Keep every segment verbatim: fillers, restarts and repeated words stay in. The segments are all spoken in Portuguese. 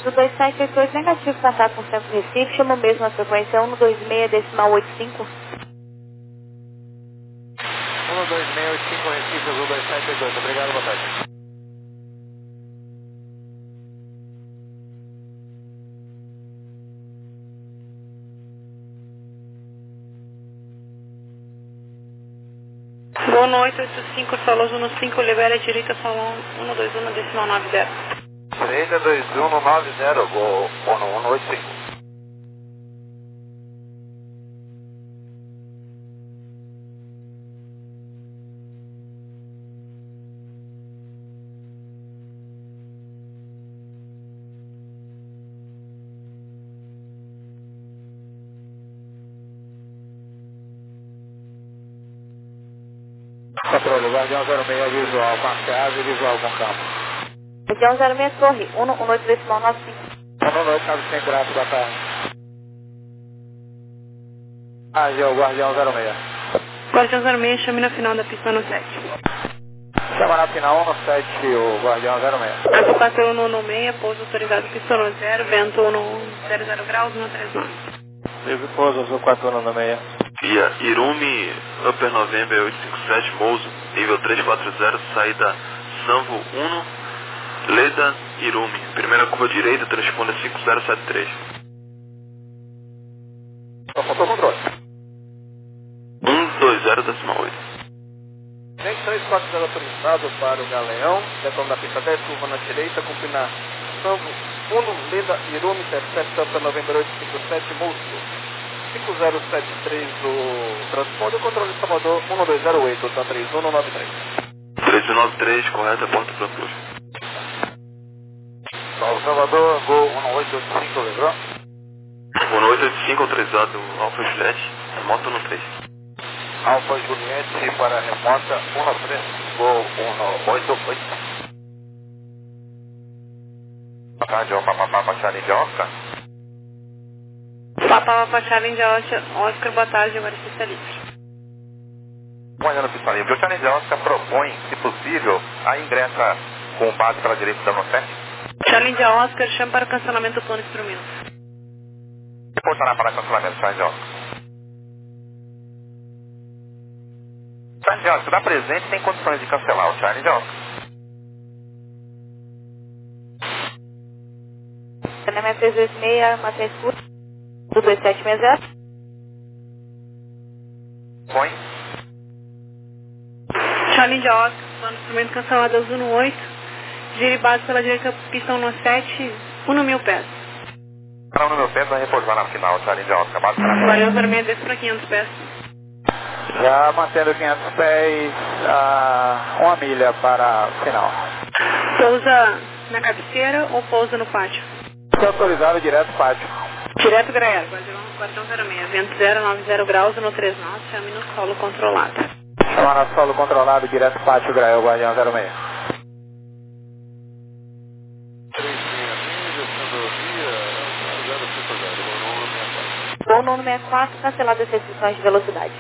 Do dois sete oito oito negativo, contato com o Centro Recife, chama mesmo a frequência um dois seis decimal oito cinco. um dois seis oito cinco Recife, Azul dois sete oito oito, obrigado, boa tarde. Gol no oito oito cinco, Solos um cinco, libera direita, salão um dois um, decimal nove zero. Direita dois um nove zero, gol um oito cinco. Controle, Guardião zero seis, visual com a casa e visual com o campo. Guardião zero seis, torre, um oito decimal nove cinco. um oito, caso sem graça, boa tarde. Agil, Guardião zero seis. Guardião zero seis, chame na final da pista no sete. Chama na final um no sete, o Guardião zero seis. Azul quatro um no seis, pouso autorizado pista no zero, vento no zero zero graus, no três nove. Livre pouso, Azul quatro um no seis. Via Irumi, Upper November oito cinco sete, Mouso, nível trezentos e quarenta, saída Sanvo um, Leda, Irumi. Primeira curva direita, transponda cinco zero sete três. Faltou controle. um dois zero decimal oito. três quatro zero autorizado para o Galeão, retorno da pista dez, curva na direita, cumprir Sanvo um, Leda, Irumi, sete Upper November oito cinco sete, Mouso. cinco zero sete três do transporte, o controle de Salvador um dois zero oito, tá três um nove três. três um nove três, correta, ponto Franco. Salvador, gol um oito oito cinco, lembrou? um oito oito cinco autorizado, Alfa Juliette, remoto no três. Alfa Juliette para remota um nove três, gol um oito oito. Boa tarde, Papapá, Charlie de Oscar. Papá, Papá, Charlie de Oscar, Oscar, boa tarde, agora está livre. Manhã no pista livre. O Charlie de Oscar propõe, se possível, a ingressa com base para a direita da no sete. Charlie de Oscar, chama para o cancelamento do plano de instrumento. Reportará para cancelamento, Charlie de Oscar. Charlie de Oscar, dá presente, tem condições de cancelar o Charlie de Oscar. Cinema três dois seis, matriz curta, do dois sete seis zero. Põe. Charlie de Oscar, plano de instrumento cancelado azul no oito, gire base pela direita, pistão no sete, um no mil pés. Para um no meu pé, vai repousar na final, Charlie de Oscar. Base para Guardião zero seis, desce para quinhentos pés. Já mantendo quinhentos pés, uh, uma milha para a final. Pousa na cabeceira ou pousa no pátio? Foi autorizado direto pátio. Direto Grael, Guardião zero seis, vento zero nove zero graus no três nove, chame no solo controlado. Chamar na solo controlado, direto pátio Grael, Guardião zero seis. Gol no sessenta e quatro, cancelado as restrições de velocidade.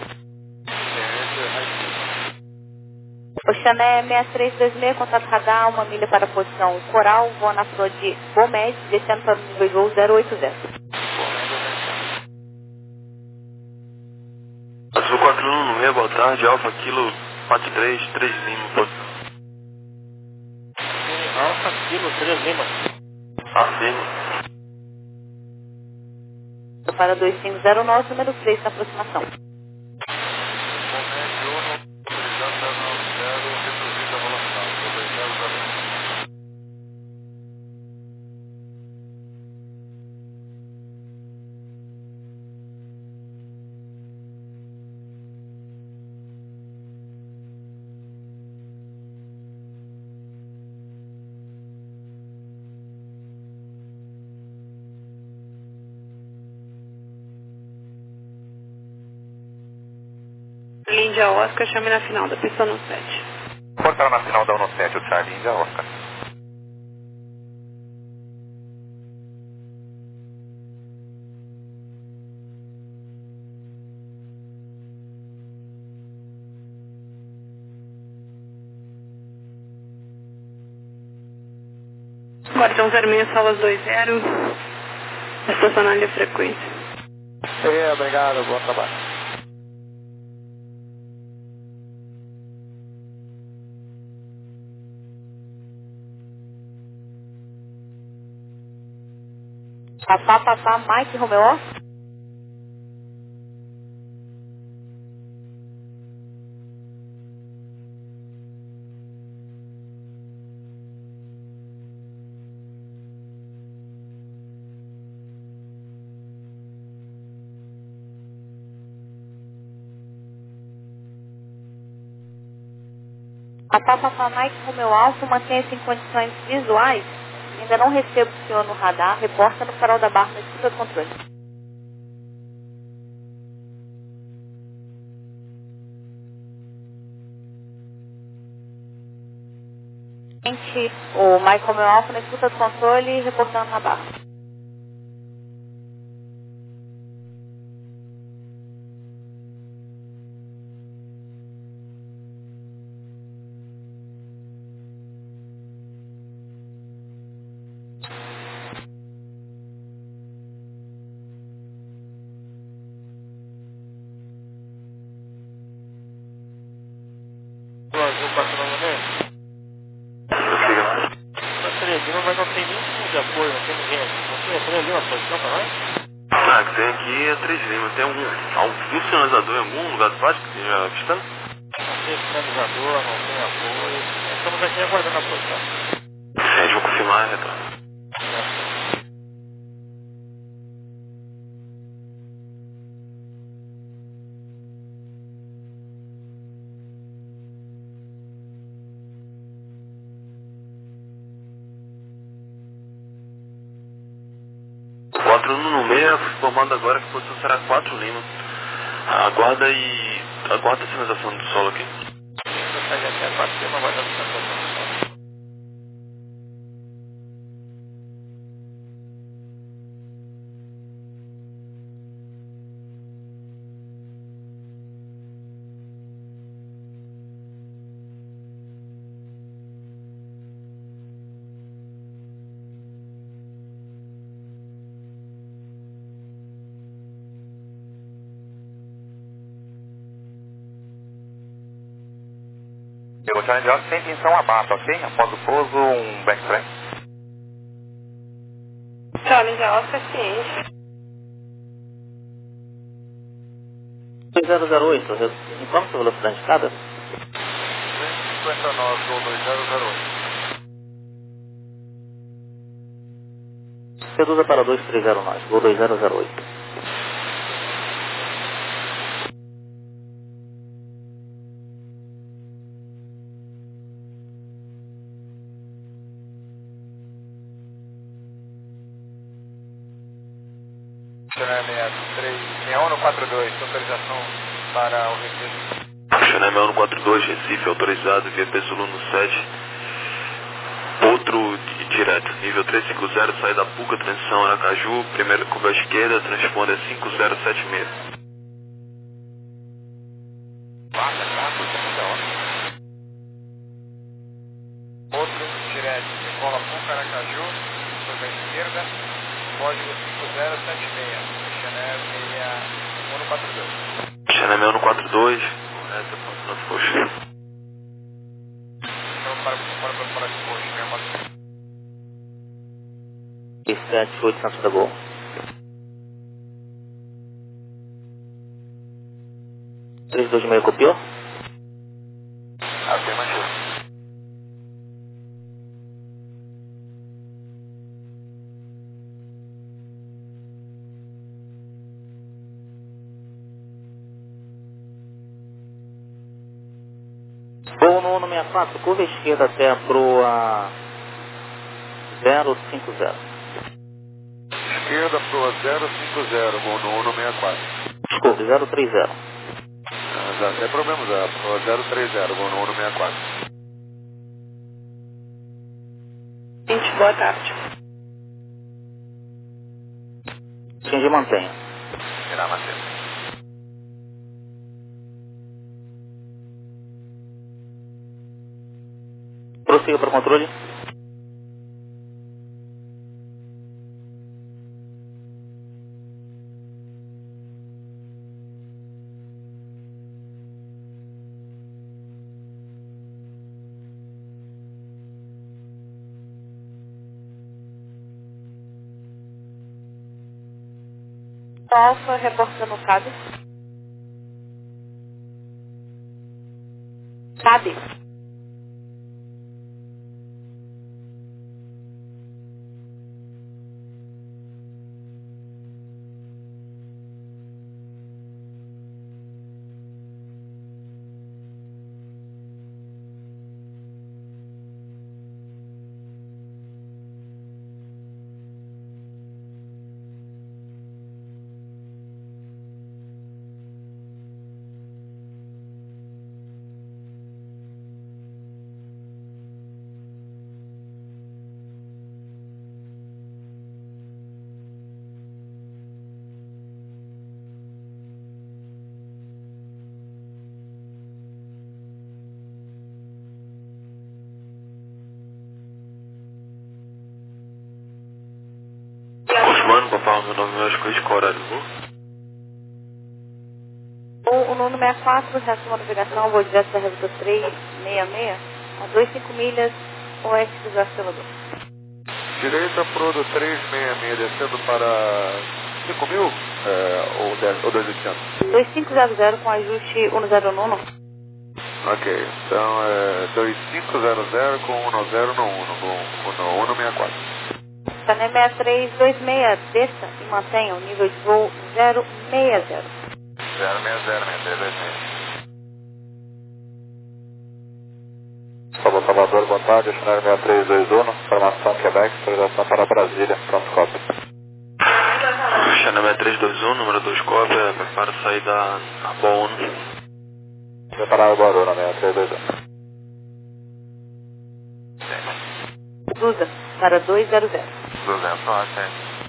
Oxané seis três dois seis, contato radar, uma milha para a posição Coral, voa na flor de Gomes, descendo para o nível de voo zero oito zero. Azul quatro um no meio, boa tarde, Alfa Kilo quatro três três Lima, posição. Alfa Kilo três Lima. Afirme. Para dois cinco zero nove, número três na aproximação. Índia Oscar, chame na final da pista no sete. Portaram na final da um no sete, o Charlie Índia Oscar. Guardião zero seis, Salas dois zero. Estacionar a frequência. É, obrigado, bom trabalho. Papá, papá, Mike Romeo. Papá, papá, Mike Romeo Alfa, mantenha-se em condições visuais. Ainda não recebo o senhor no radar. Reporta no farol da barra na escuta de controle. Gente, o Mike Romeo Alfa na escuta de controle, reportando na barra. Azul quatro nove seis. Lima, mas não tem nenhum tipo de apoio, não tem ninguém aqui. Você tem ali uma posição para nós? Ah, que tem aqui é três Lima. Tem algum, algum sinalizador em algum lugar do pátio que esteja avistando? Não tem sinalizador, não tem apoio. Estamos aqui aguardando a posição. Sim, a gente vai confirmar e retorno. quatro no meio, formando agora que a posição será quatro Lima. Aguarda e aguarda a sinalização do solo aqui. Você segue até quatro Lima, aguardando a sinalização do solo. Pelo Challenge Oscar sem tensão abaixo, ok? Após o pouso, um backtrack. Challenge Oscar, ciente. dois zero zero oito, informa sua velocidade de escada. duzentos e cinquenta nós, Gol dois zero zero oito. Reduza para dois três zero nós, Gol dois zero zero oito. Channel seis um no quatro dois, autorização para o Recife. Channel seis um no quatro dois, Recife, autorizado, V P Suluno sete. Outro di- direto, nível trezentos e cinquenta, saída Puca, transição Aracaju, primeira curva à esquerda, transponder cinco zero sete seis. Passa, passa, segunda hora. Outro direto, Nicola Puca, Aracaju, curva à esquerda, código cinco zero sete seis, Channel seis um no quatro dois. Channel seis um no quatro dois, correto, ponto Fox. Então, para para para para depois, né? sete oitocentos da Gol. três dois seis copiou? Afirmativo. Voo no sessenta e quatro, curva esquerda até a proa zero cinco zero. Esquerda, proa zero cinco zero, Gol no um no sessenta e quatro. Desculpe, zero três zero. Ah, já tem problema, já. Proa zero três zero, Gol no um no sessenta e quatro. Gente, boa tarde. Atingir mantenha. Será, Matheus? Prossiga para o controle. Alfa, reportando cabe. Cabe. Osmano, papai, meu nome é Oscar, qual horário do voo? O, o número sessenta e quatro, resto de uma navegação, voo direto da Revuta trezentos e sessenta e seis, a vinte e cinco milhas, oeste do Barcelona. Direita pro do trezentos e sessenta e seis, descendo para cinco mil é, ou, dez, ou dois mil e oitocentos? dois cinco zero zero com ajuste cento no uno. Ok, então é dois cinco zero zero com um zero no uno, com no uno sessenta e quatro. Cané sessenta e três vinte e seis, desça e mantenha o nível de voo zero seis zero. zero seis zero, sessenta e três vinte e seis. Salvador, Salvador, boa tarde, cenário sessenta e três vinte e um, formação Quebec, autorização para Brasília, pronto, cópia. Channel sessenta e três vinte e um, número dois cópia, prepara sair da Arbol um. Preparado agora, na sessenta e três vinte e um. Duza, para duzentos. duzentos, ok.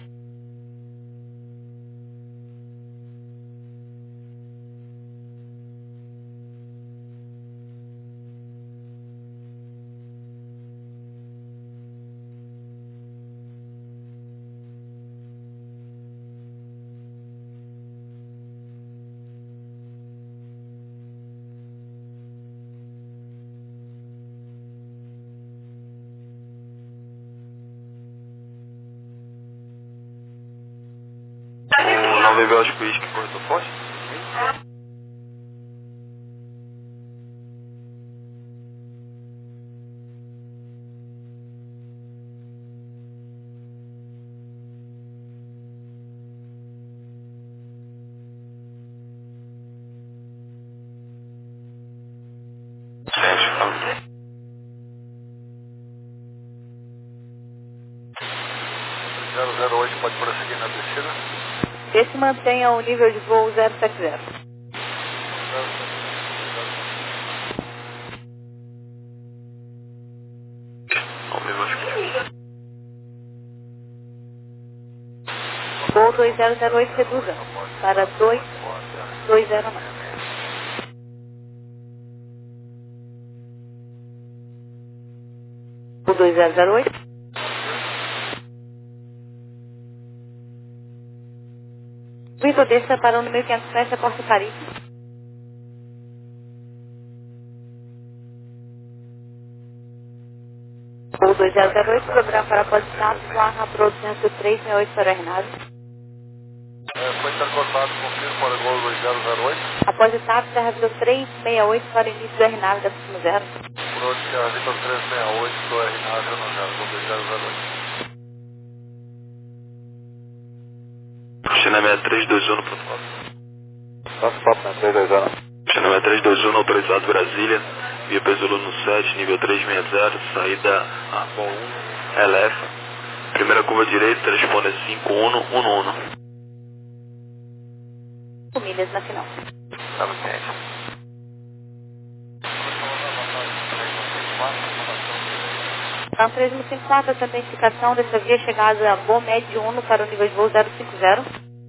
O nove Bélgico Whisky, corretor forte? Sete, tá. zero zero oito, pode prosseguir na descida? Esse mantenha o nível de voo zero sete zero. nove Bélgico Whisky. Voo dois zero zero oito, reduza para dois dois zero nove. O dois zero zero oito. Vitor, desça para o número quinhentos e sete, a Porto Caribe. O dois zero zero oito, programa para Podestado, Guarra Pro duzentos e três, sessenta e oito para a Renado. É, foi intercortado, confirmo para o gol dois zero zero oito. Após etapa, Serra Vitor trezentos e sessenta e oito para o início do R nave da Cima Zero. Por Serra Vitor trezentos e sessenta e oito, do R nave no zero, gol dois zero zero oito. Channel sessenta e três vinte e um no protocolo. Nosso papo na três dois zero. Channel sessenta e três vinte e um, autorizado Brasília, via Peso no sete, nível trezentos e sessenta, saída Arbol um, L F. Primeira curva direita, transponder cinco um um um. cinco milhas na final. Tá no ciente. Então, trezentos e cinquenta e quatro, essa identificação dessa via chegada a Bom Médio um para o nível de voo zero cinco zero.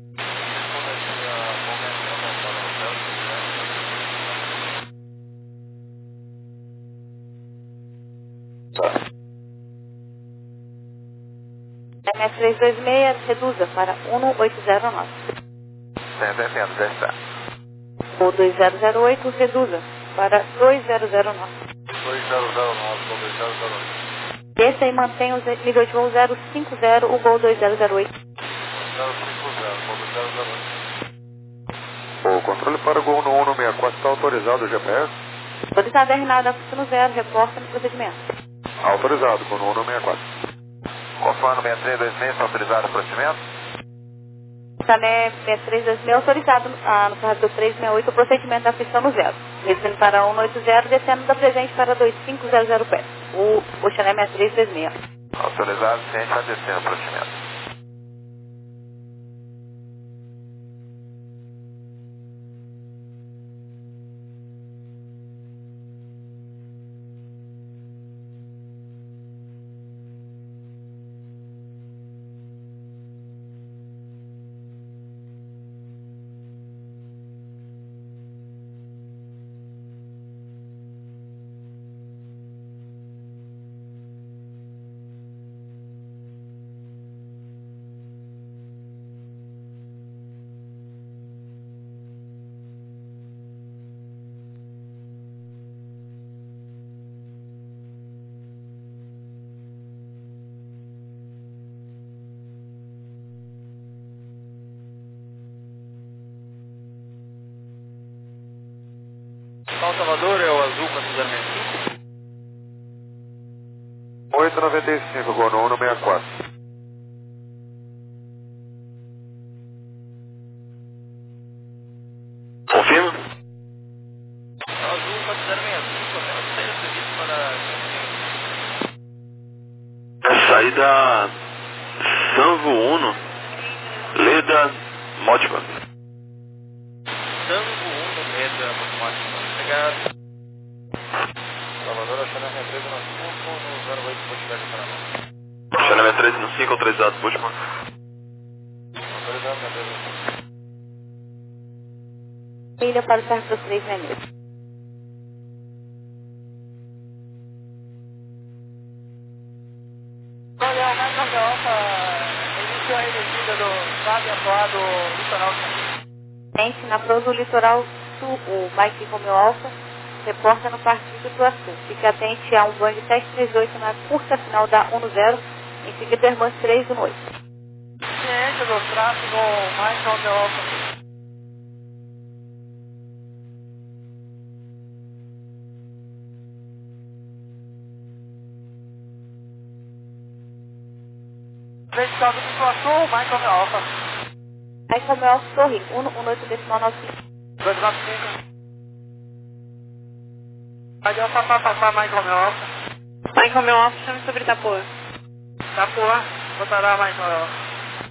M S trezentos e vinte e seis, reduza para um oito zero nove. Entendendo, já está. O dois zero zero oito, reduza para dois zero zero nove. dois zero zero nove, gol dois zero zero oito. Desça e mantenha o nível de voo zero cinco zero, o gol dois zero zero oito. zero cinco zero, gol dois zero zero oito. controle para o Gol no um no sessenta e quatro, está autorizado o G P S? Autorizado R nada, pistão zero, reporta no procedimento. Autorizado, Gol no um no sessenta e quatro. Conforme sessenta e três vinte e seis, está autorizado o procedimento? Sané sessenta e três dois mil, autorizado ah, no corredor trezentos e sessenta e oito o procedimento da pistão no zero. Descendo para cento e oitenta, descendo da presente para dois cinco zero zero pé. O, o Sané sessenta e três dois mil. Autorizado, ciente, vai descendo o procedimento. São Salvador é o azul quatro zero seis cinco. oito noventa e cinco, Gol no um no sessenta e quatro. Confirma? Azul quatro zero seis cinco, apenas saída prevista para... Saída Sanvo um, Leda, Mótima. Tango um no Leda, Máximo. Obrigado. Salvador, a Xana sessenta e três no cinco, no zero oito, Botivelho, Paraná. Xana sessenta e três no cinco, autorizado, Bushman. Autorizado, sessenta e três no cinco. Milha para o certo dos três meses. Olha, o mais Alfa iniciou a remetida do estado e atuado litoral. Gente, na proa do litoral sul, o Mike Romeo Alfa reporta no partido do Açu. Fique atente a um Boeing sete três oito na curta final da um no zero, em seguida Irmãs três no oito. Ciência do tráfego mais Romeo Alfa. Frente Caldo do Iguaçu, Mike Romeo Alfa. Mike Romeo Alfa Torre, um no oito decimal nove cinco. dois nove cinco. Aí Alfa, Papapá, Mike Romeo Alfa. Mike Romeo Alfa, chame sobre Itapuã. Itapuã, botará Mike Romeo Alfa.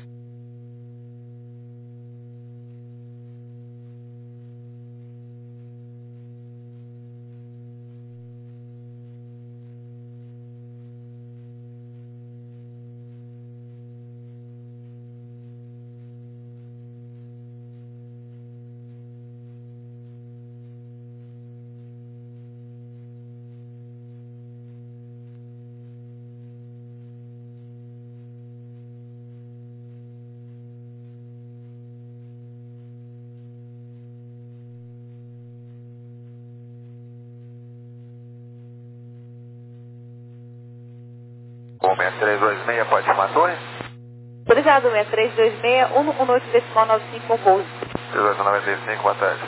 Gol sessenta e três vinte e seis, pode chamar a torre? Autorizado, sessenta e três dois seis, um no oito decimal nove cinco com pouso. dezoito noventa e cinco, boa tarde.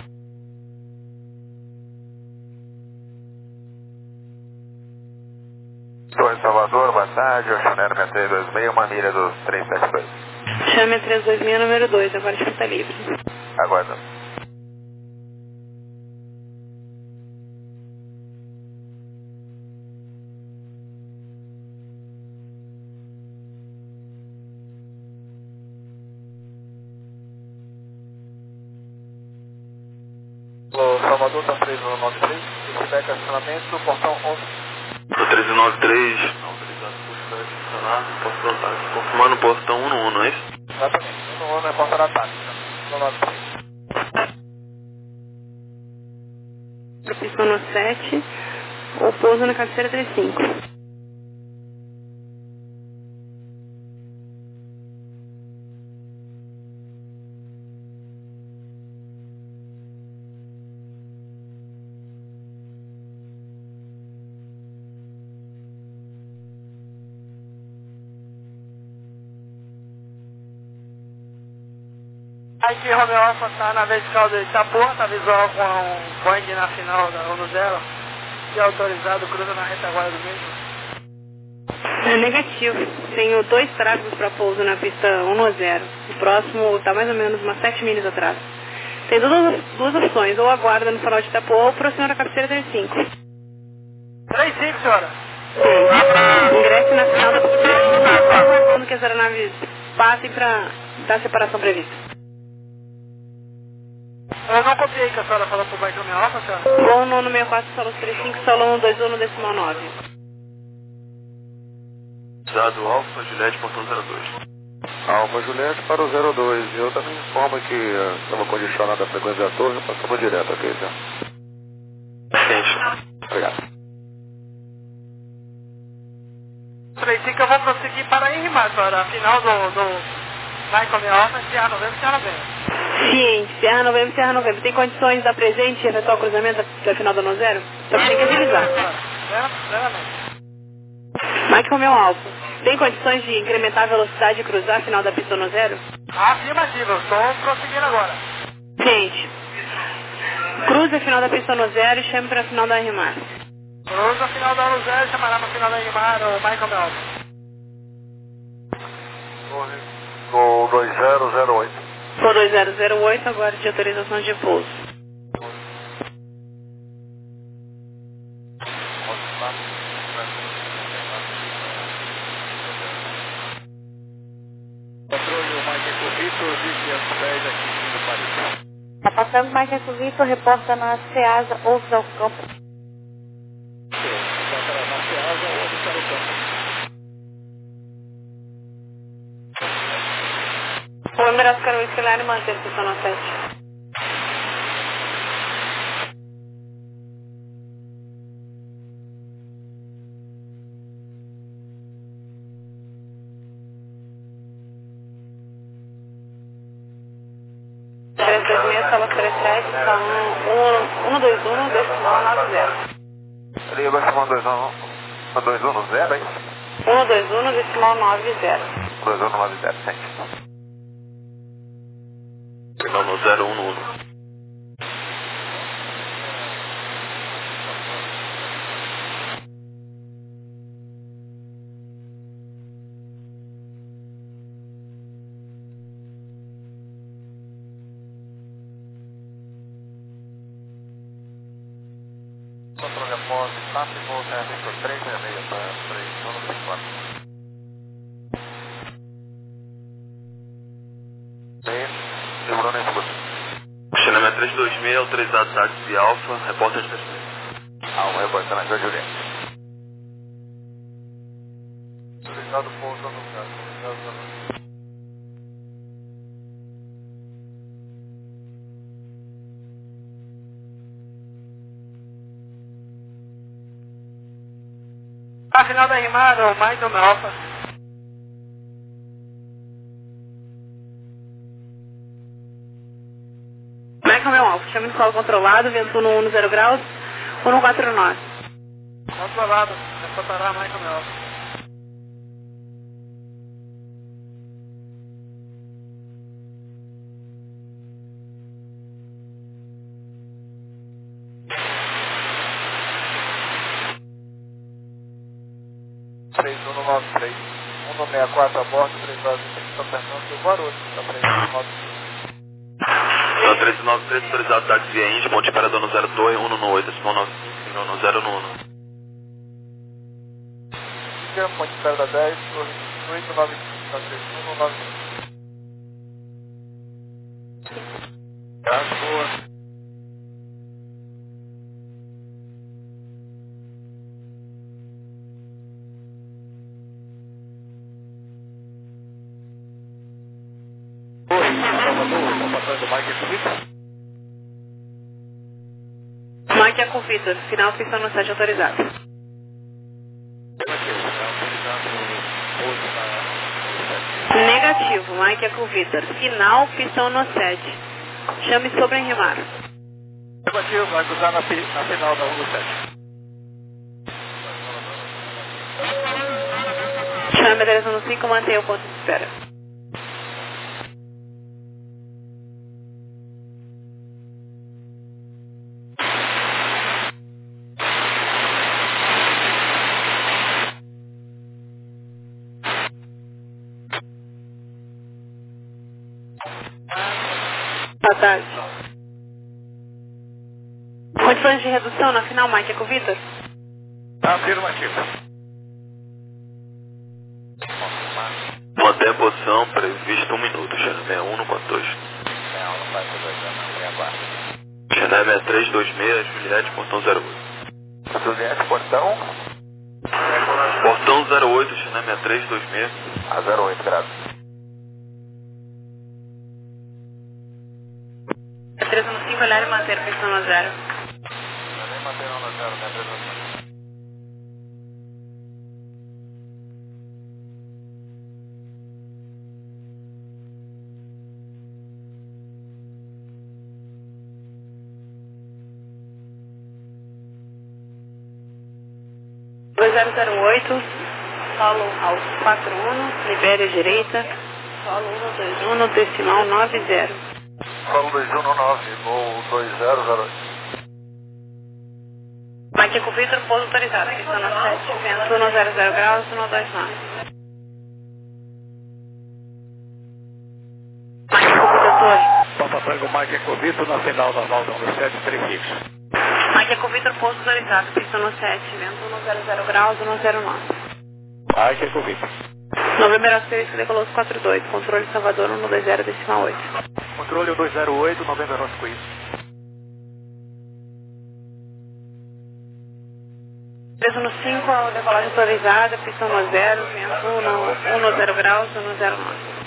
Torre Salvador, boa tarde, Oceanero sessenta e três vinte e seis, uma milha dos trezentos e setenta e dois. Chame a trezentos e vinte e seis, número dois, agora está livre. Aguardando. O Salvador está preso no nove três, feedback acionamento, portão onze. Do treze noventa e três, autorizado por estar estacionado, portão tá confirmando o portão um no um, não é isso? Exatamente, um no um é porta da tática, no nove três. Profissão no sete, ou pouso na cabeceira trinta e cinco. Aqui Romeo Alfa está na vertical do Itapuã, está visual com um Boeing na final da um zero e autorizado, cruza na retaguarda do mesmo. É negativo. Tenho dois tráfegos para pouso na pista um zero. O próximo está mais ou menos umas sete milhas atrás. Tem duas, duas opções, ou aguarda no farol de Itapuã ou aproxima da cabeceira trinta e cinco. trinta e cinco, senhora? Sim. Ingresse na final da pista, aguardando que as aeronaves passem para dar a separação prevista. Eu não copiei que a senhora falou pro Mike Romeo Alfa, senhora? Voo no sessenta e quatro, solo trinta e cinco, solo um dois um no decimal nove. Dado Alfa, Juliette, portão zero dois. Alfa Juliette para o zero dois. Eu também informo que uh, estava condicionada a frequência da torre, passamos direto aqui, tá? Ciente. Obrigado. trinta e cinco eu vou prosseguir para Irmar, senhora. A final do, do Mike Romeo Alfa, Sierra Novembro, Sierra Novembro. Ciente, Sierra Novembro, Sierra Novembro. Tem condições da presente e efetuar o cruzamento da final da um zero? Só que tem que agilizar. Mike Romeo Alfa, tem condições de incrementar a velocidade e cruzar a final da pista um zero? Afirmativo, eu estou prosseguindo agora. Ciente. Cruze a final da pista um zero e chame para a final da Rimar. Cruza a final da um zero e chamará para a final da Irmar o Mike Romeo Alfa. No dois zero zero oito. Por dois zero zero oito, agora de autorização de pouso. Está passando mais Eco Vitor, reporta na Ceasa ou ao campo. Na Ceasa ou ao campo. O Emirados Carolina Escalar mantém a posição na sete. três dois seis, sala três sete, está um dois um, decimal nove zero. Ali vai chamar um dois um, um dois um no zero, hein? um dois um, decimal nove zero. um dois um no nove zero, sim. Final no zero um no um. Controle após staff, voo Victor três seis seis para três um três quatro. Bem, segurando a informação. Xenemé três dois seis, autorizado táxi Alfa, repórter de testemunho. Ah, um repórter na Juliette. Autorizado pouso no caso. A final da Irmar o Mike Romeo Alfa. Mike Romeo Alfa, chame de solo controlado, vento no um zero graus, um quatro nove. Controlado, reportará Mike Romeo Alfa. três um nove três, um sessenta e quatro a bordo, três horas e trinta, São Fernando do Guarulhos, está Então, três nove três, autorizado táxi Índia, ponte operador no zero dois, um no oito, decimal nove cinco, no zero no um. Índia, ponte operador dez, torre oito nove cinco, três um nove cinco. Tá, boa. Mike Eco Vitor, final pista no sete autorizado. Negativo, Mike Eco Vitor, final pista no sete. Chame sobre Enrimar. Negativo, vai cruzar na, na final da um sete. Chame a direção no cinco, mantenha o ponto de espera. tarde. Condições de redução na final, Mike, é com o Vitor? Afirmativo. Manter a posição prevista um minuto, China sessenta e um no quatro dois. China sessenta e três vinte e seis, Juliette, portão zero oito. Juliette, portão? Portão zero oito, China sessenta e três vinte e seis. A zero oito, graças. três um cinco, olhar e manter, pistão no zero. Nem manter no zero, né? três um cinco. dois zero zero oito, solo ao quatro um, libere a direita, solo um dois um no decimal nove zero. Solo dois um nove, voo dois zero zero oito. Mike com Vitor, pouso autorizado, pistão no sete, vento no zero zero graus, no dois nove. Mike com Vitor, torre. Papa Tango, Mike Ecovito, na final normal do sete, prefixo. Mike com Vitor, pouso autorizado, pistão no sete, vento no zero zero graus, no zero nove. Mike Ecovito. Novembro asterisco, decoloso quatro dois, controle Salvador um dois zero, decimal oito. Controle dois zero oito, novembro Rosco isso. três um cinco, decolagem autorizada, pistão no zero, vento no um no zero graus, no zero nove.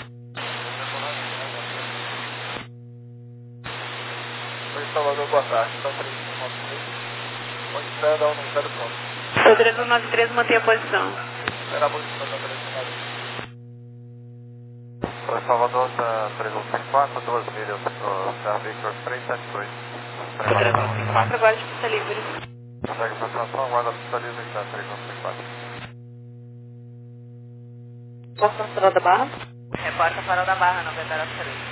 Salvador, boa tarde. Está três um nove três. Onde espera, dá um zero pronto. Sou três um nove três, mantenha a posição. Espera a posição da três um nove três. Para Salvador, está três um cinco quatro, duas milhas. Serra Victor três sete dois. três um cinco quatro, agora de pista livre. Segue a satisfação, aguarda a pista livre, está três um cinco quatro. Porta no farol da Barra. Reporta farol da Barra, noventa três.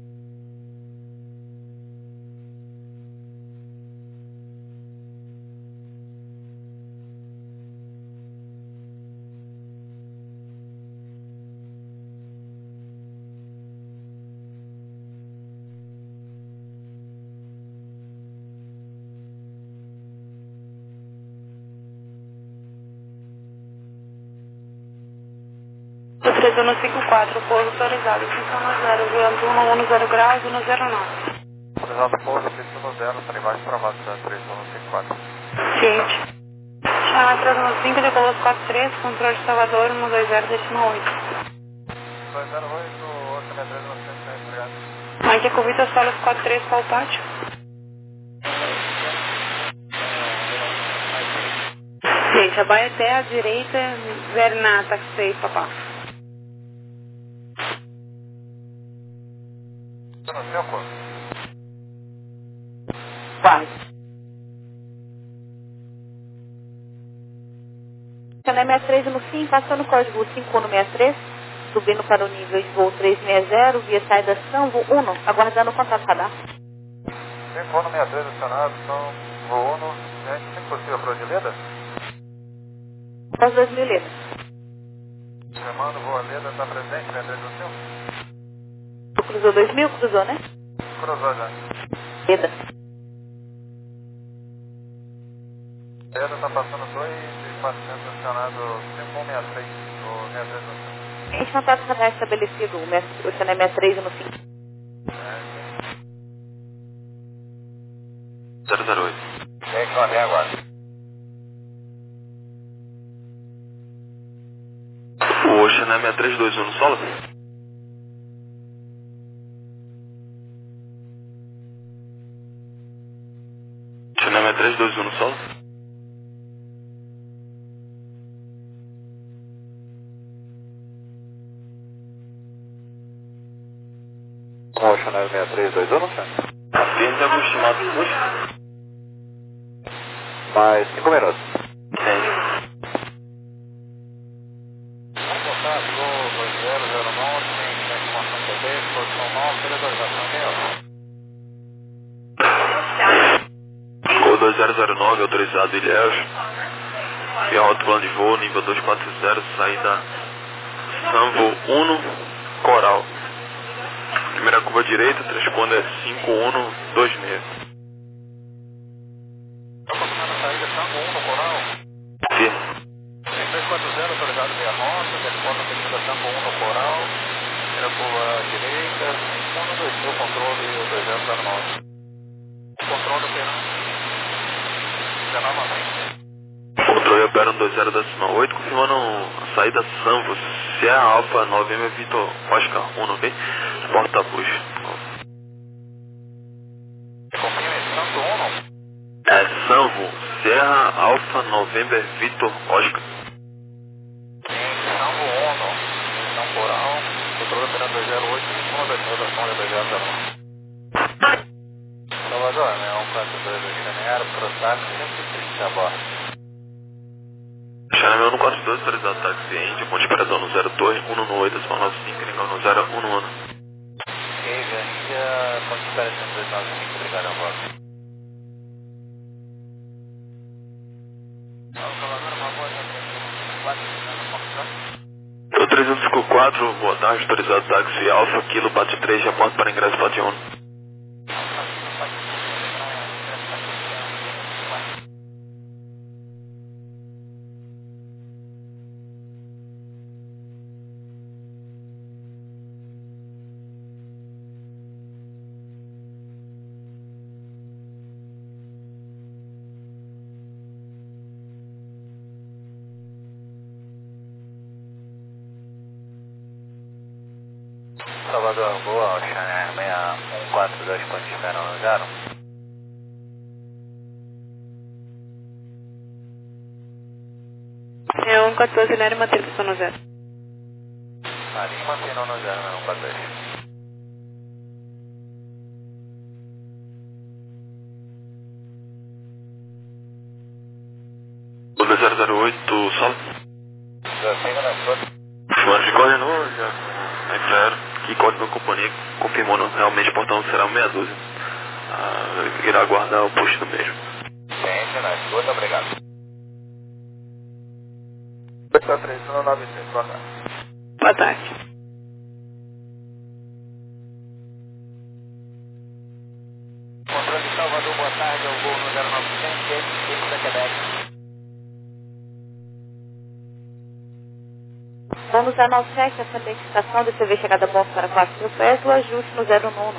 três um cinco quatro, pouso autorizado, pistão no zero, vento no um no zero graus, no zero nove. Autorizado pouso, pista no zero, para embaixo para baixo, três um cinco quatro. Ciente. Chama três um cinco, decoloso quatro três, controle de Salvador um dois zero, decimal oito. dois zero oito, outro três um cinco, obrigado. Mike com Vitor, solo quatro três, qual pátio? Gente, Abaeté à direita, Verná, taxi, papá. No seu corpo. Vai. China sessenta e três no fim, passando o código cinco um sessenta e três, subindo para o nível de voo trezentos e sessenta, via saída Sanvo um, aguardando o contato radar. cinco um sessenta e três acionado, são voo um, gente, se possível para o de Leda? Aos dois mil letras. Chamando, voo a Leda, está presente, né, três um cinco? Cruzou dois mil? Cruzou, né? Cruzou já. Leda. Leda está passando dois mil e quatrocentos acionado cinco um sessenta e três, o sessenta e três um cinco. Esse contato radar estabelecido, o China sessenta e três no fim. zero zero oito. Tem que mandar agora. O China sessenta e três vinte e um no solo? China sessenta e três vinte e um no solo? O China sessenta e três vinte e um no centro. Apenas algum estimado de custo? Mais cinco minutos. Tem. Vamos botar Gol dois zero zero nove, tem informação T V, posição nove, televisualização em Gol dois zero zero nove, autorizado Ilhéus. Via alto plano de voo, nível dois quatro zero, saída Sanvo um, Coral. Primeira curva direita, transponder cinco um dois seis. Está confirmando a saída Tango um no Coral. Firme. três quatro zero, autorizado via rota, telefone segunda Tango um no Coral. Primeira curva direita, cinco um dois mil, controle dois zero zero nove. Controle operando. Novamente. Controle operando dois zero oito, confirmando a saída Sanvo, Sierra Alfa November Vitor Oscar um, ok? Porta push. Confirme, Santo um. É Sanvo, Sierra Alfa November Vitor Oscar. Em Santo um, São Coral, controle operando dois zero oito, cinco um dois mil, dois zero zero nove. Salvador, né? um quatro dois do Xaneiro, Protax, cento e trinta a bordo. Xaneiro um quatro dois, autorizado táxi Índia, ponte esperador no zero dois, um um oito, nove cinco, Ringão no zero um um. Ok, Índia, ponte esperador dois nove cinco, obrigado a bordo. Salvador, uma boa noite. O trezentos e cinquenta e quatro, boa tarde, autorizado táxi Alfa, Kilo, bate três, já porta para ingresso, bate um. Salvador, boa, Xané, seis um quatro dois, ponte espera no zero. É um quatorze, Lera, mantém posição no zero. Marinho mantendo no zero, seis um quatro dois. O zero zero oito, solo. Já chega na sua. Mano, de coordenou, já. Aí zero. Que código da companhia confirmando realmente o portão será um meia dúzia. Ah, irá aguardar o push do mesmo. Gente, na sua, muito obrigado. oito três um nove seis, boa tarde. Boa tarde. Controle de Salvador, boa tarde, é o voo no zero nove zero zero, esse da Quebec. Vamos a nove sete, essa identificação do C V chegada a ponto para quatro mil pés, o ajuste no zero um um.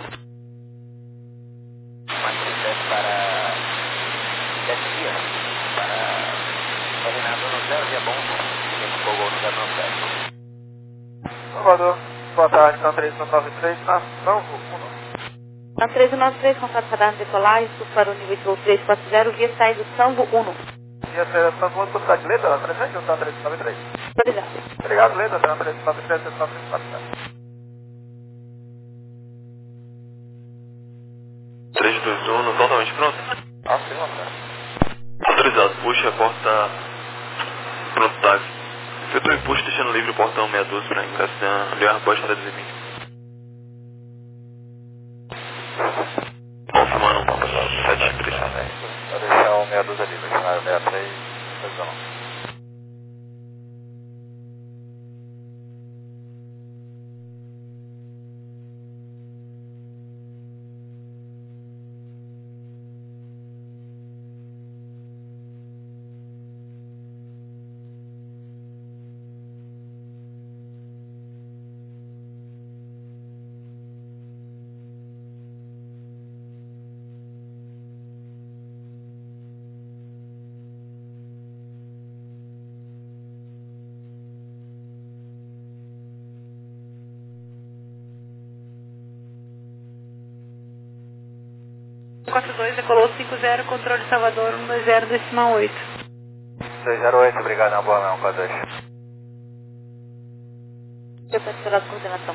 Manchester para sete dias, para coordenado no zero, via bom, gente fogou no zero nove sete. Salvador, boa tarde, são três nove três, ação um. Na treze nove três, contato radar no decolagem, sul para o nível de voo três quatro zero, via saída do Sambo um. E a seleção com o de letra, ela presente, ou está três nove três? Obrigado. Obrigado, letra, está três nove três, três nove quatro sete. três dois um, totalmente pronto. Ah, sim, ok. Autorizado, puxa a porta. Pronto, táxi. Efetua o push deixando livre o portão seis um dois para ingresso da Lear, pode traduzir mim. Confirmando um mapa sete três. Vou deixar o seis dois ali, vai chamar o seis três, dois um. um quatro dois, decolou cinco zero, controle de Salvador um dois zero, decimal oito. dois zero oito, obrigado, na boa, não, quatro dois. Eu peço pela coordenação.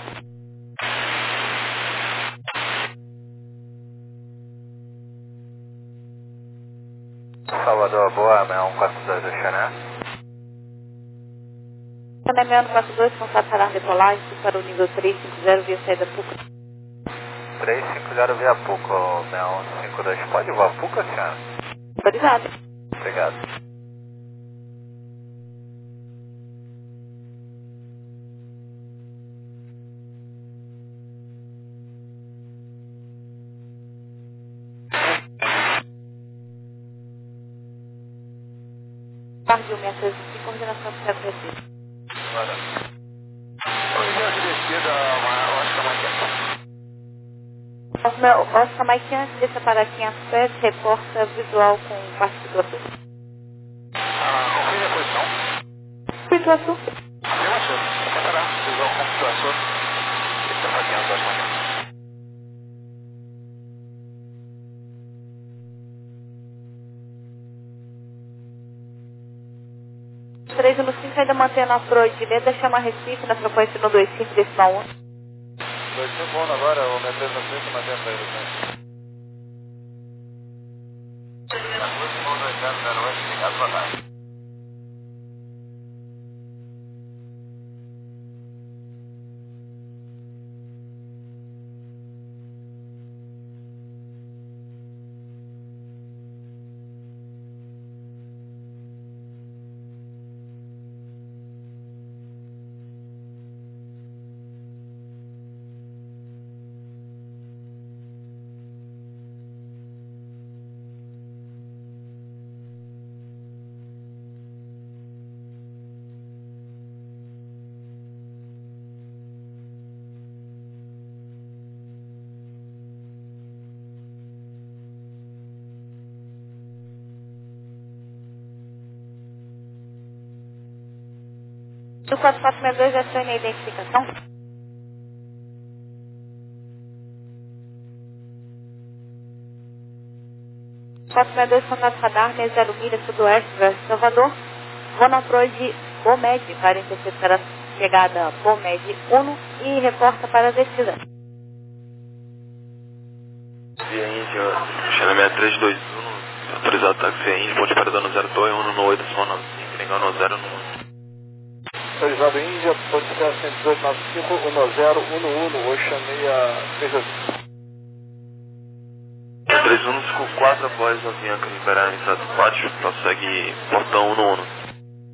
Salvador, boa, seis um quatro dois do Xané. Xané quatro dois, contato radar no decolagem, sul para o nível três cinco zero, via saída Puca. três cinco zero via Puca, seis um cinco dois. Pode voar Puca, senhora? Obrigado. Obrigado. Guarde o seis três cinco, coordenação do Cerro Recife. Bora. Projeto de descida, Oscar Maikian. Oscar Maikian, desça para quinhentos pés, reporta visual com parte do Iguaçu. Ah, confirme a posição. Iguaçu. Afirmação. Reportará visual com Iguaçu. Desça para quinhentos, Oscar Maikian. três um cinco ainda mantendo a proa de Leda, chama Recife na frequência no dois cinco decimal um. dois cinco um agora, o meia três um cinco, mantém a saída, né? dois zero zero oito, obrigado, boa tarde. Do quatro quatro seis dois já foi na identificação. quatro seis dois, contato radar, meia zero milha, sudoeste, versus Salvador. Vou na proa de Bomed para interceptar a chegada Bomed um e reporta para a descida. Via Índia, China seis três dois um, autorizado táxi Via Índia, ponte para dano zero dois um no oito nove cinco, ligando no zero um. Autorizado Índia, pode ser cento e dezoito noventa e cinco, um zero um um, Ocean seis três dois. três um cinco quatro após a Avianca liberar entrada do pátio, prossegue portão um um.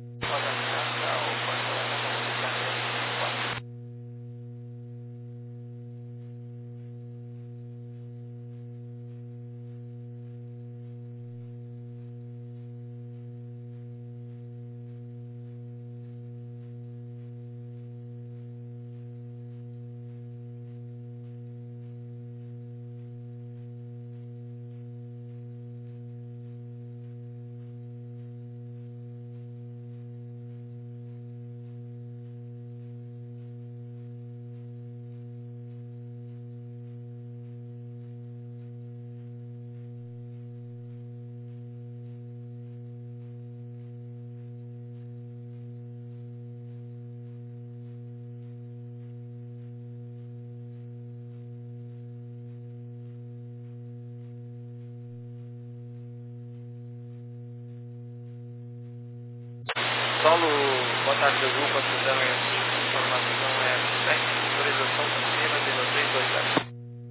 Paulo, boa tarde, Azul, considerando a informação é sete, autorização contínua de três dois zero.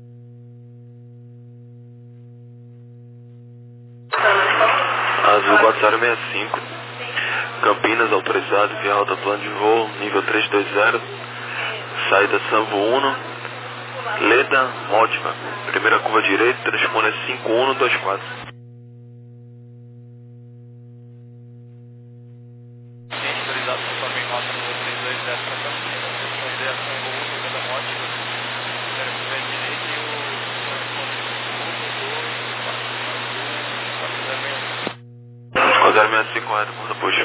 Azul quatro zero seis cinco, Campinas, autorizado via alta plano de voo, nível três dois zero, saída Sanvo um, Leda, ótima, primeira curva direita, transponder cinco um dois quatro. zero seis cinco, correto, por puxa.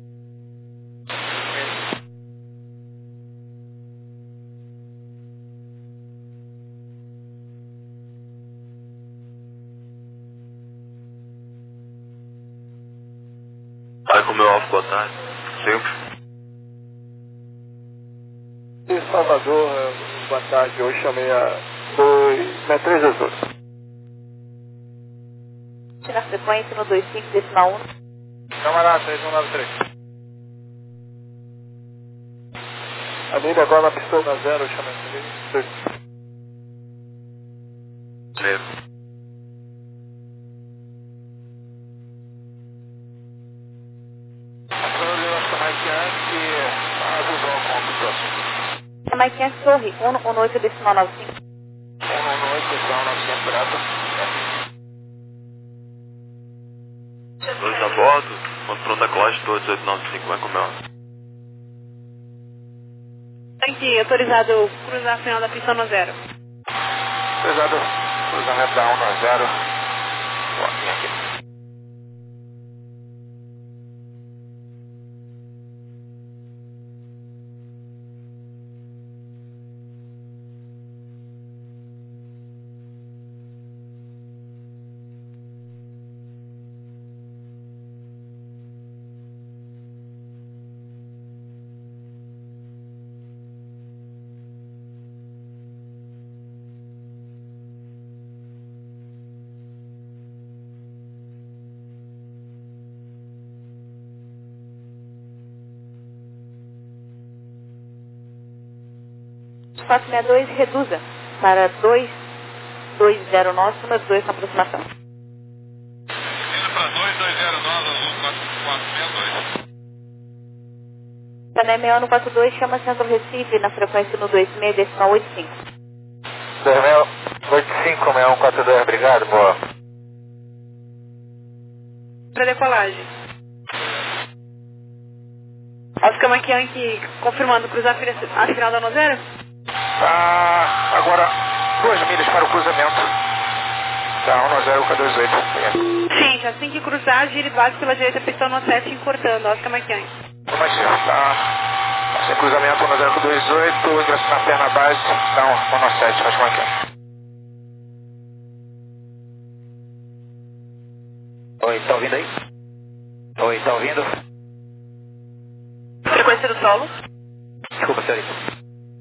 Vai com o meu alvo, boa tarde. Sempre. E Salvador, boa tarde, hoje chamei a dois três dois. Na frequência no dois cinco decimal um. Camarada, três um nove três. Avenida agora na pista na zero, eu chamei a Mesmo. A Maikian Torre, um um oito decimal nove cinco. um um oito decimal nove cinco, prata. Dois a bordo. confronto da Clash, Torre dezoito noventa e cinco, vai com o meu. Tanque autorizado cruzar a final da pista no zero. Autorizado, cruzamento da um no zero. Boa, aqui. quatro seis dois, reduza para dois dois zero nove, número dois na aproximação. Indo para dois dois zero nove, azul quatro quatro seis dois. Sané seis um quatro dois, chama Centro Recife na frequência no dois seis, decimal oito cinco. dois seis oito cinco, seis um quatro dois, obrigado, boa. Para decolagem. Oscar Mike Yankee confirmando cruzar a final da no zero? Ah, agora duas milhas para o cruzamento. Tá, um no zero, K dois oito. Gente, assim que cruzar, gire base pela direita, pistão no sete, encurtando, Oscar Mike Yankee. Como é que tá? Sem cruzamento, um no zero, K dois oito, ingresso na perna base, tá, um no sete, faz como é que é? Oi, tá ouvindo aí? Oi, tá ouvindo? Frequência do solo. Desculpa, senhorita.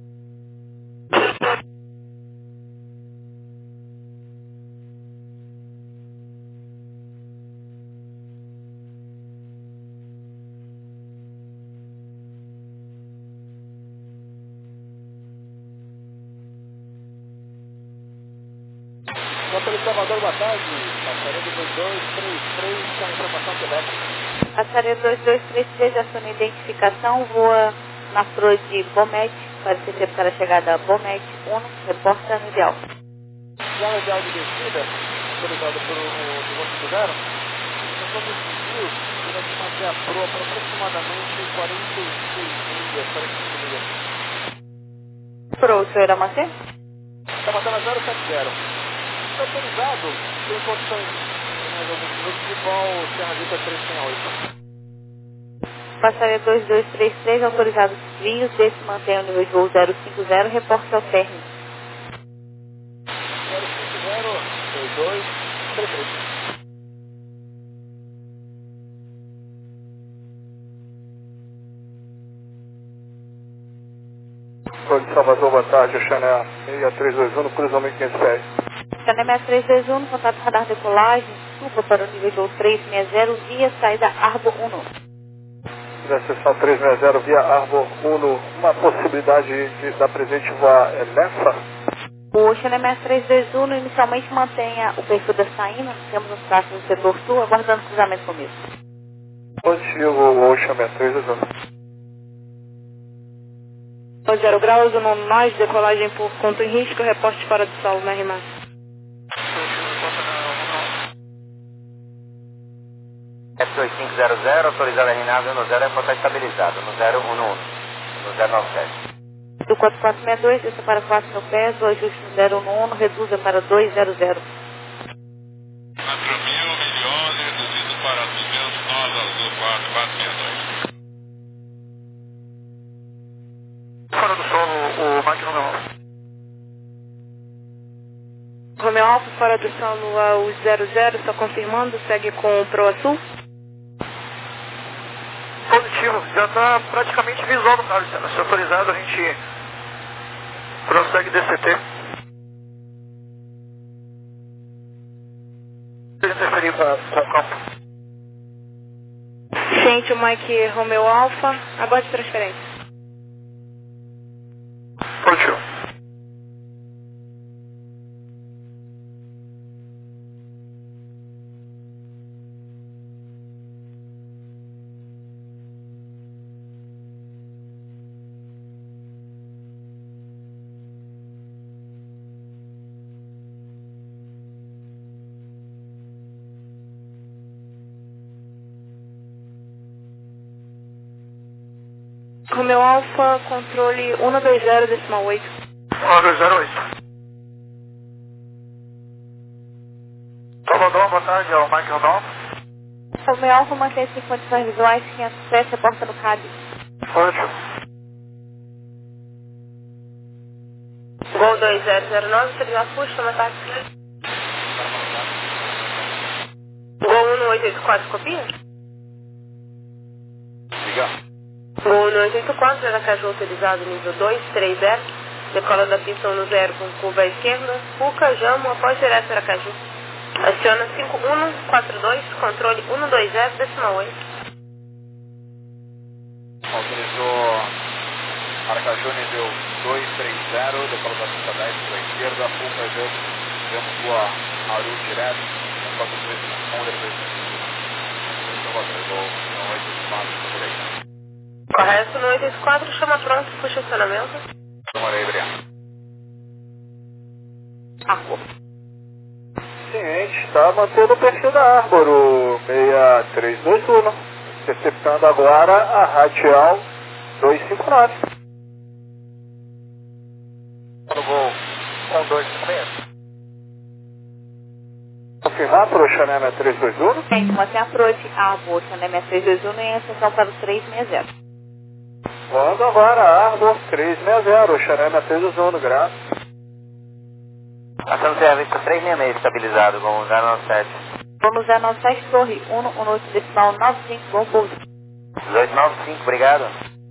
Pelo Salvador, boa tarde. Passaredo dois dois três três, com informação elétrica. Passaredo dois dois três três, aciona identificação, voa na flor de Bomete, pode ser para a chegada Bomete um, reporta no ideal. Já no ideal de descida, autorizado por o segundo zero, nós vamos desvio durante manter a proa por aproximadamente quarenta e seis milhas, quarenta e cinco milhas. Pro, senhor Amacê? Está matando a zero sete zero. Autorizado, tem condições mais alguns minutos de vol Serra Vita trezentos e oito. Passaredo dois dois três três, autorizado desvios, desse mantém o nível de voo zero cinco zero, reporte ao término. zero cinco zero, dois dois três três. Oi, de Salvador, boa tarde, o Chanel seis três dois um, no cruzamento quinhentos pés. Chanel seis três dois um, contato radar decolagem, suba para o nível de voo trezentos e sessenta, via saída Arbor um. Acessão trezentos e sessenta via Arbor um, uma possibilidade de dar presente voar é nessa? O Chanel seis três dois um inicialmente mantenha o perfil da Saína, temos um traço no setor sul, aguardando cruzamento comigo. Positivo, o Ocean seis três dois um. zero graus, no nós, decolagem por ponto em risco, reporte fora do solo na R M A. F dois cinco zero zero, autorizado a aeronave no zero, é para estar estabilizado, no zero um um, no zero nove sete. Do quatro quatro seis dois, desça para quatro mil pés, o ajuste no zero um um, reduza para dois zero zero. quatro mil, milhões, reduzido para duzentos, nós, azul quatro quatro seis dois. Fora do solo, o Mike Romeo. Romeo Alfa, fora do solo ao zero zero, só confirmando, segue com o Proa Sul. Positivo, já está praticamente visual no carro, se autorizado a gente prossegue D C T. Deixa eu interferir com o campo. Gente, o Mike Romeo Alfa, aguarde transferência. Positivo. Romeu Alfa, controle um dois zero, decimal oito. um dois zero oito. Salvador, boa tarde, é o Mike Rodolfo. Romeu Alfa mantém-se em condições visuais, quinhentos sete, reporta no C A D. Ótimo. Gol dois zero zero nove, serviço puxa, chama táxi. Gol um oito oito quatro, copia? Diga. Gol um oito oito quatro, Aracaju autorizado nível dois três zero. Decola da pista um zero com curva à esquerda. Fuca, Jamo, após direto Aracaju. Aciona cinco um quatro dois, controle um dois zero, decimal oito. Autorizou Aracaju nível dois três zero, decola da pista dez para a esquerda, Fuca, Jamo, Jamo Rua, Aru direto, um quatro dois, Honda dois autorizou um oito oito quatro para direita. Correto, no oito oito quatro, chama pronto, puxa acionamento. Tomorei, obrigado. Arbor. Ciente, está mantendo o perfil da Arbor, o seis três dois um. Interceptando agora a radial dois cinco nove. No gol um dois cinco seis. Confirmar para o Chanel três dois um. Tem que manter a approach Arbor, Chanel três dois um em ascensão para o três seis zero. Voando agora a Arbor três seis zero, o Chanel três dois um, graças. Ação serviço três seis seis estabilizado com zero nove sete. Vamos zero nove sete, torre um um oito, decimal nove cinco, bom pouso. dezoito nove cinco, obrigado.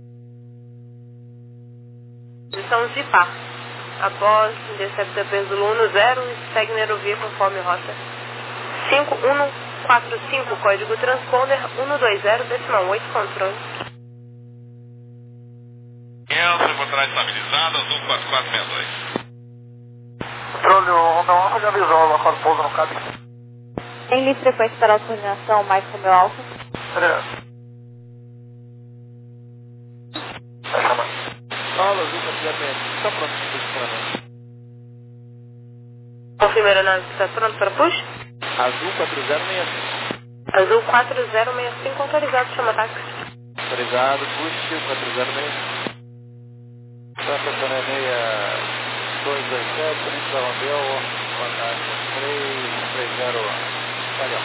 Posição de par. Após intercepta Penzulo um zero, segue Nerovia conforme rota. cinco um quatro cinco, código transponder um dois zero, decimal oito, controle. Elsa, por trás estabilizada, azul quatro quatro seis dois. Controle um não já avisou o local de pouso no cabo. Em livre frequência para a coordenação, Mike Romeu Alfa. Tá chamando. Fala, Azul, rapidamente. Está pronto para o posicionamento. Confirma a aeronave que está pronto para push. Azul quatro zero seis cinco. Azul quatro zero seis cinco, autorizado, chama táxi. Autorizado, push quatro zero seis cinco. Santa Caneneia dois dois sete, Lista Romeu, vantagem três três zero, valeu.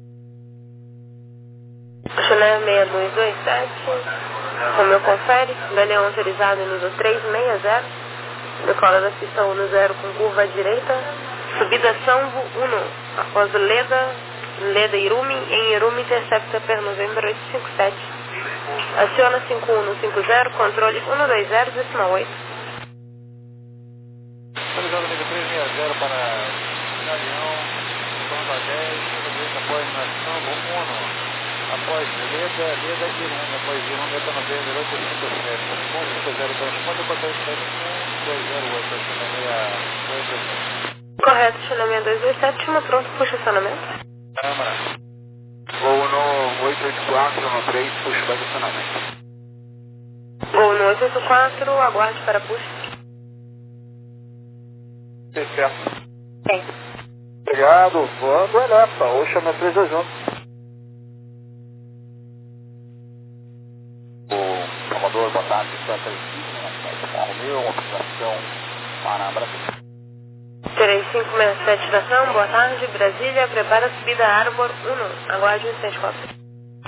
Chanel seis dois dois sete, Romeu confere, Galeão autorizado nível três seis zero, decola da pista um zero com curva à direita, subida Sanvo um, após Leda, Leda Irumi, em Irumi intercepta per novembro oito cinco sete. Aciona cinco um cinco zero, controle um dois zero, decimal oito. Autorizado nível três seis zero para Galeão, Sonda dez, direita após nação, um, após Leda, Leda Irumi, após Irumi, Leda novembro oito cinco sete, ponto cinco zero, transponder para dois sete um dois zero oito, Caneneia dois dois sete. Correto, Chanel dois dois sete, chama pronto, puxa acionamento. Câmara. Voo no oito oito quatro, no três, puxa vai acionamento. Gol no oito oito quatro, aguarde para push. Certo. Tem. Obrigado, voando Elefa, ou chama três dois um. O Salvador, boa tarde, Santa Isígnia, Romeu, observação para Brasília. três cinco seis sete da ação, boa tarde, Brasília, prepara a subida Arbor um, aguarde um instante, quatro.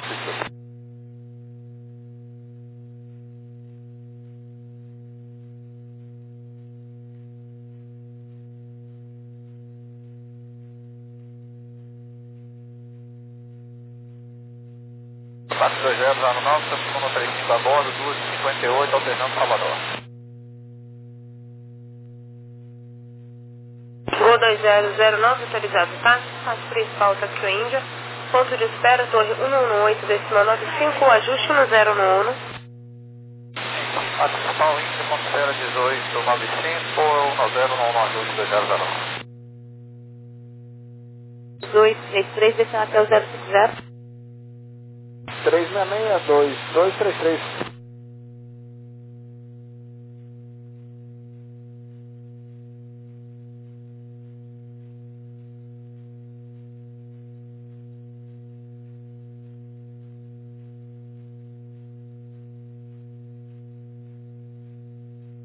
quatro dois zero zero nove, segundo três cinco a bordo, duas e cinquenta e oito, alternando Salvador. Gol dois zero zero nove, autorizado, tá? Fase principal, Tokyo Índia. Ponto de espera, torre um um oito, decimal nove cinco, ajuste um zero um um. A principal índice, ponto zero dezoito nove cinco, um zero um um, ajuste dois zero zero nove. dois três três, descendo até o zero cinco zero. três seis seis dois dois três três.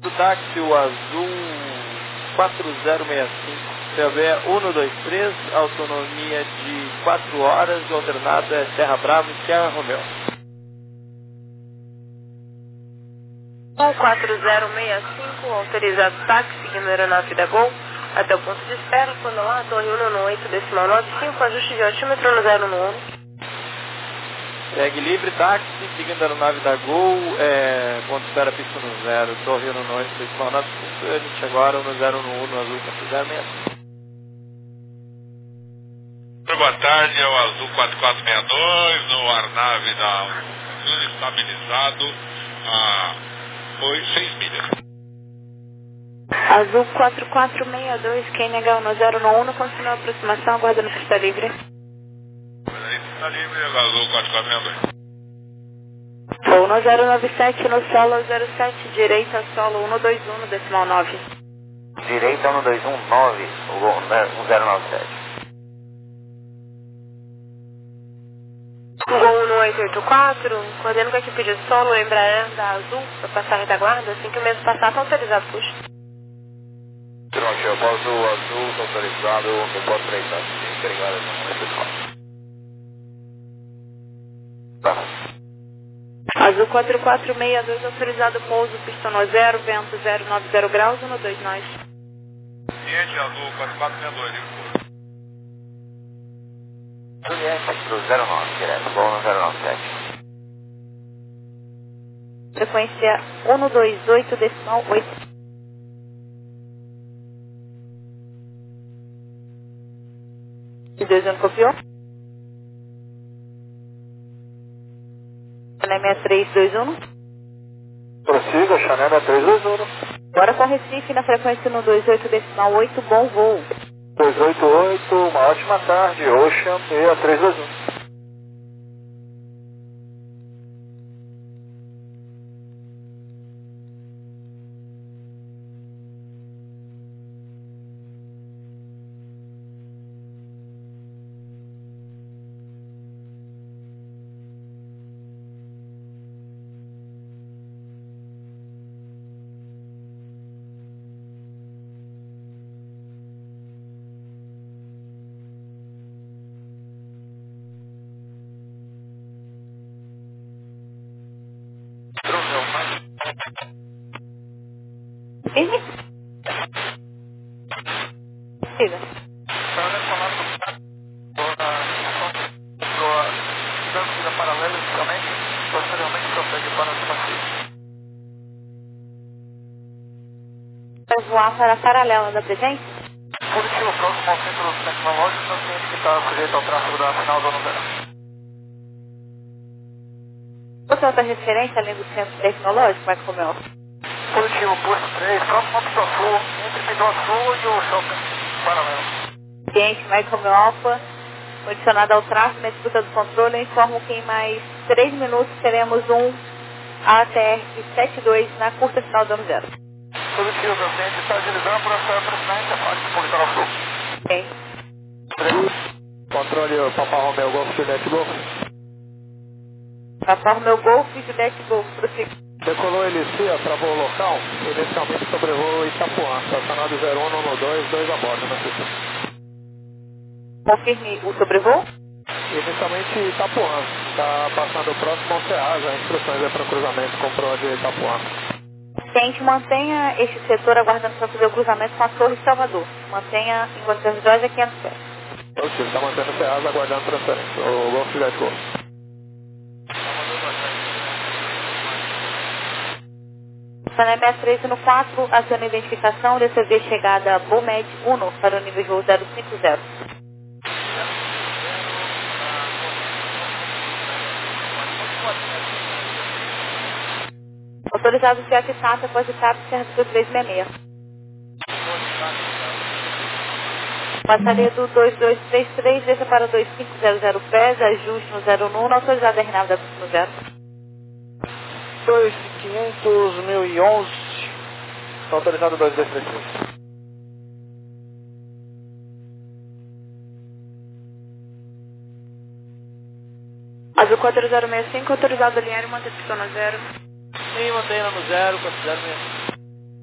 Do táxi, o azul quatro zero seis cinco, C B um dois três, autonomia de quatro horas, o alternado é Serra Brava e Sierra Romeo. um quatro zero seis cinco, autorizado táxi, seguindo a aeronave da Gol, até o ponto de espera, quando lá, torre um no oito, decimal nove cinco, ajuste de altímetro no zero no um. Segue livre, táxi, seguindo a aeronave da Gol, é, ponto de espera, pista no zero, torre um no oito, decimal nove cinco, a gente agora no zero no um, no azul quatro zero seis cinco. Boa tarde, é o azul quatro quatro seis dois, no Arnave da Sul, estabilizado a seis milhas. Azul quatro quatro seis dois, quem negar no zero no um, continua a aproximação, aguardando pista livre. Pista livre, azul quatro quatro seis dois. Vou no zero nove sete, no solo zero sete, direita, solo um dois um, decimal nove. Direita um dois um nove, o zero nove sete. Gol no oito oito quatro, coordenando com a equipe de solo, Embraer da Azul, para passar a retaguarda, assim que o mesmo passar, está autorizado, puxa. Pronto, eu posso o azul, está autorizado, eu posso três, tá? Obrigado, tá. Azul quatro quatro seis dois, autorizado pouso, pista no zero, vento zero nove zero graus, um dois nós. Cliente azul quatro quatro seis dois, livre. Juliette pro zero nove, direto, vou no zero nove sete. Frequência um dois oito, decimal oito. E dois um copiou? Chanel seis três dois um. Prossiga, Chanel três dois um. Bora com Recife na frequência um dois oito, decimal oito, bom voo. dois oito oito, uma ótima tarde, Ocean seis três dois um. Firme? Siga. Paralela, inicialmente, posteriormente prossegue para o passeio. Vai voar para a paralela da presença? Positivo, próximo ao centro tecnológico, no cliente que está sujeito ao tráfego da final zona zero. Outra outra referência além do centro tecnológico, vai comer? Positivo, posto três, próximo ao Pito Sul, entre Pito Sul e o shopping paralelo. Cliente Michael Alpha, condicionado ao tráfego na disputa do controle, eu informo que em mais três minutos teremos um A T R setenta e dois na curta final do ano zero. Positivo, meu cliente está agilizando para essa presidência, pode publicar ao sul. Ok. Controle Papa Romeo Golf, Juliette Golf. Papa Romeo Golf e Juliette Golf, prossiga. Decolou Elicia para voo local, inicialmente sobrevoo Itapuã, estacionado zero um no dois, dois a bordo na pista. Confirme o sobrevoo. Inicialmente Itapuã, está passando próximo ao Ceasa, as instruções é para cruzamento com proa de Itapuã. Cliente, mantenha este setor aguardando para fazer o cruzamento com a Torre Salvador. Mantenha em Gonçalves Jorge a quinhentos pés. Ok, está mantendo o Ceasa aguardando transferência, o Golf Juliette Golf. Chanel seis três um quatro, aciona a identificação, dessa vez chegada Bomed um para o nível de voo zero cinco zero. Autorizado o Fiat Tata após o TAP Serra do três seis seis. Passaria do dois dois três três, desça para dois cinco zero zero pés, ajuste no zero um, autorizado a R da no zero. dois quinhentos, mil e onze, está autorizado dois dois três três. Azul quatro zero seis cinco, autorizado a alinhar e manter pistão no zero. Sim, mantenha no zero, quatro zero seis cinco.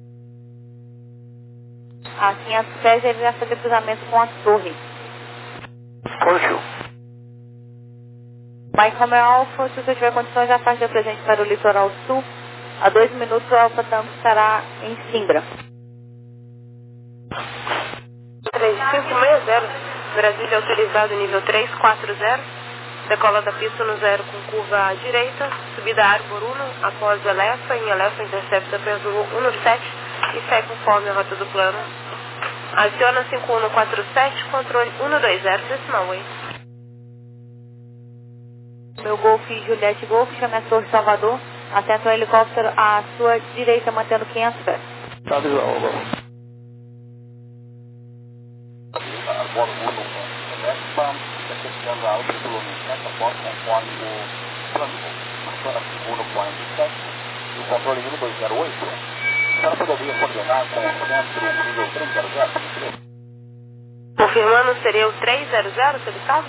a quinhentos pés ele vai fazer cruzamento com a torre. Positivo. Mike Romeo Alpha, se você tiver condições, já faz de presente para o litoral sul. A dois minutos o Alpha Tango estará em Simbra. três cinco seis zero, Brasília autorizado nível três quatro zero, decola da pista no zero com curva à direita, subida Arbor uno, após Elefa, em Elefa intercepta Peso um sete e segue conforme a rota do plano. Aciona cinco um quatro sete, controle um dois zero, decimal way. Meu Golf Juliette Golf, chame a Torre Salvador, assenta o helicóptero à sua direita, mantendo quinhentos pés. Tá visual, agora. Arbor uno com Elefa, interceptando a alta pelo sete, após conforme o plano. Aciona cinco um quatro sete e o controle um dois zero oito. Para poderia coordenar com o centro nível três zero zero. Confirmando, seria o três zero zero, se ele sabe?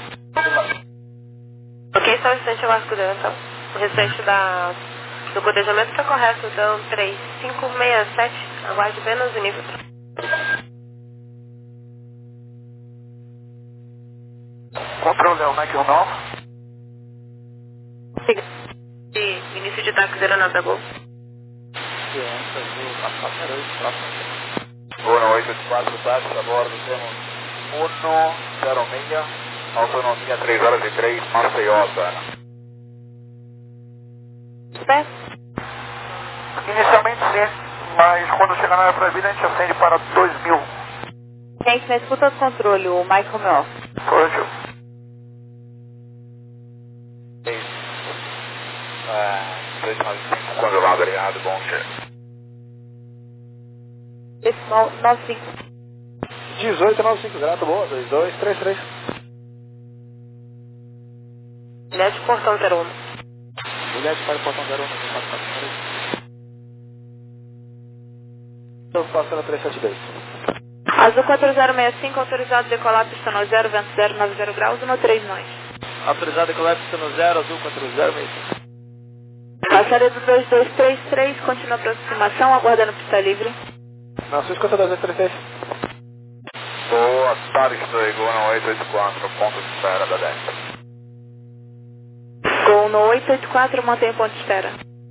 Ok, só um instante, eu acho então. O restante da, do codejamento está correto, então três cinco seis sete, aguarde apenas o nível. Controle é o Mike Romeo. De início de táxi aeronave da Gol. Gol oito oito quatro, táxi a bordo, temos um zero seis, autonomia três horas e três, Maceió, Ana. Pé? Inicialmente sim, mas quando chegar na área proibida a gente acende para dois mil. Gente, na escuta do controle, o Mike Romeo. Positivo. três nove cinco, controlado, aliado, bom dia. Decimal nove cinco. dezoito nove cinco, grato, boa, dois dois três três. Juliette, portão zero um. Juliette para o portão zero um. Estou passando três sete dois. Azul quatro zero seis cinco, autorizado decolar, pista no zero, vento zero, noventa graus, no três nós. Autorizado decolar, pista no zero, azul quatro zero seis cinco. Passaria do dois dois três três, continua a aproximação, aguardando pista livre. Não, sua escuta dois dois três três. Boa tarde, estou aí, Gol no oito oito quatro, ponto de espera da dez. Gol no oito oito quatro, mantém ponto de espera.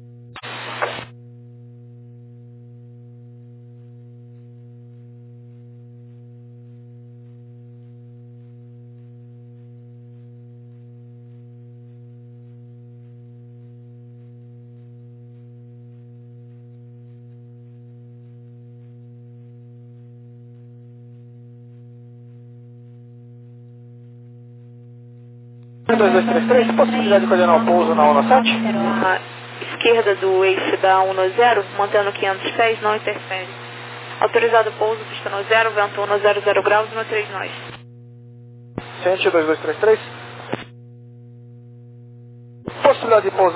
dois dois três três, possibilidade de coordenar o pouso na onda sete? A esquerda do eixo da um zero, mantendo quinhentos pés, não interfere. Autorizado pouso, pista no zero, vento um zero zero graus, no três nós. Sente dois dois três três. Possibilidade de pouso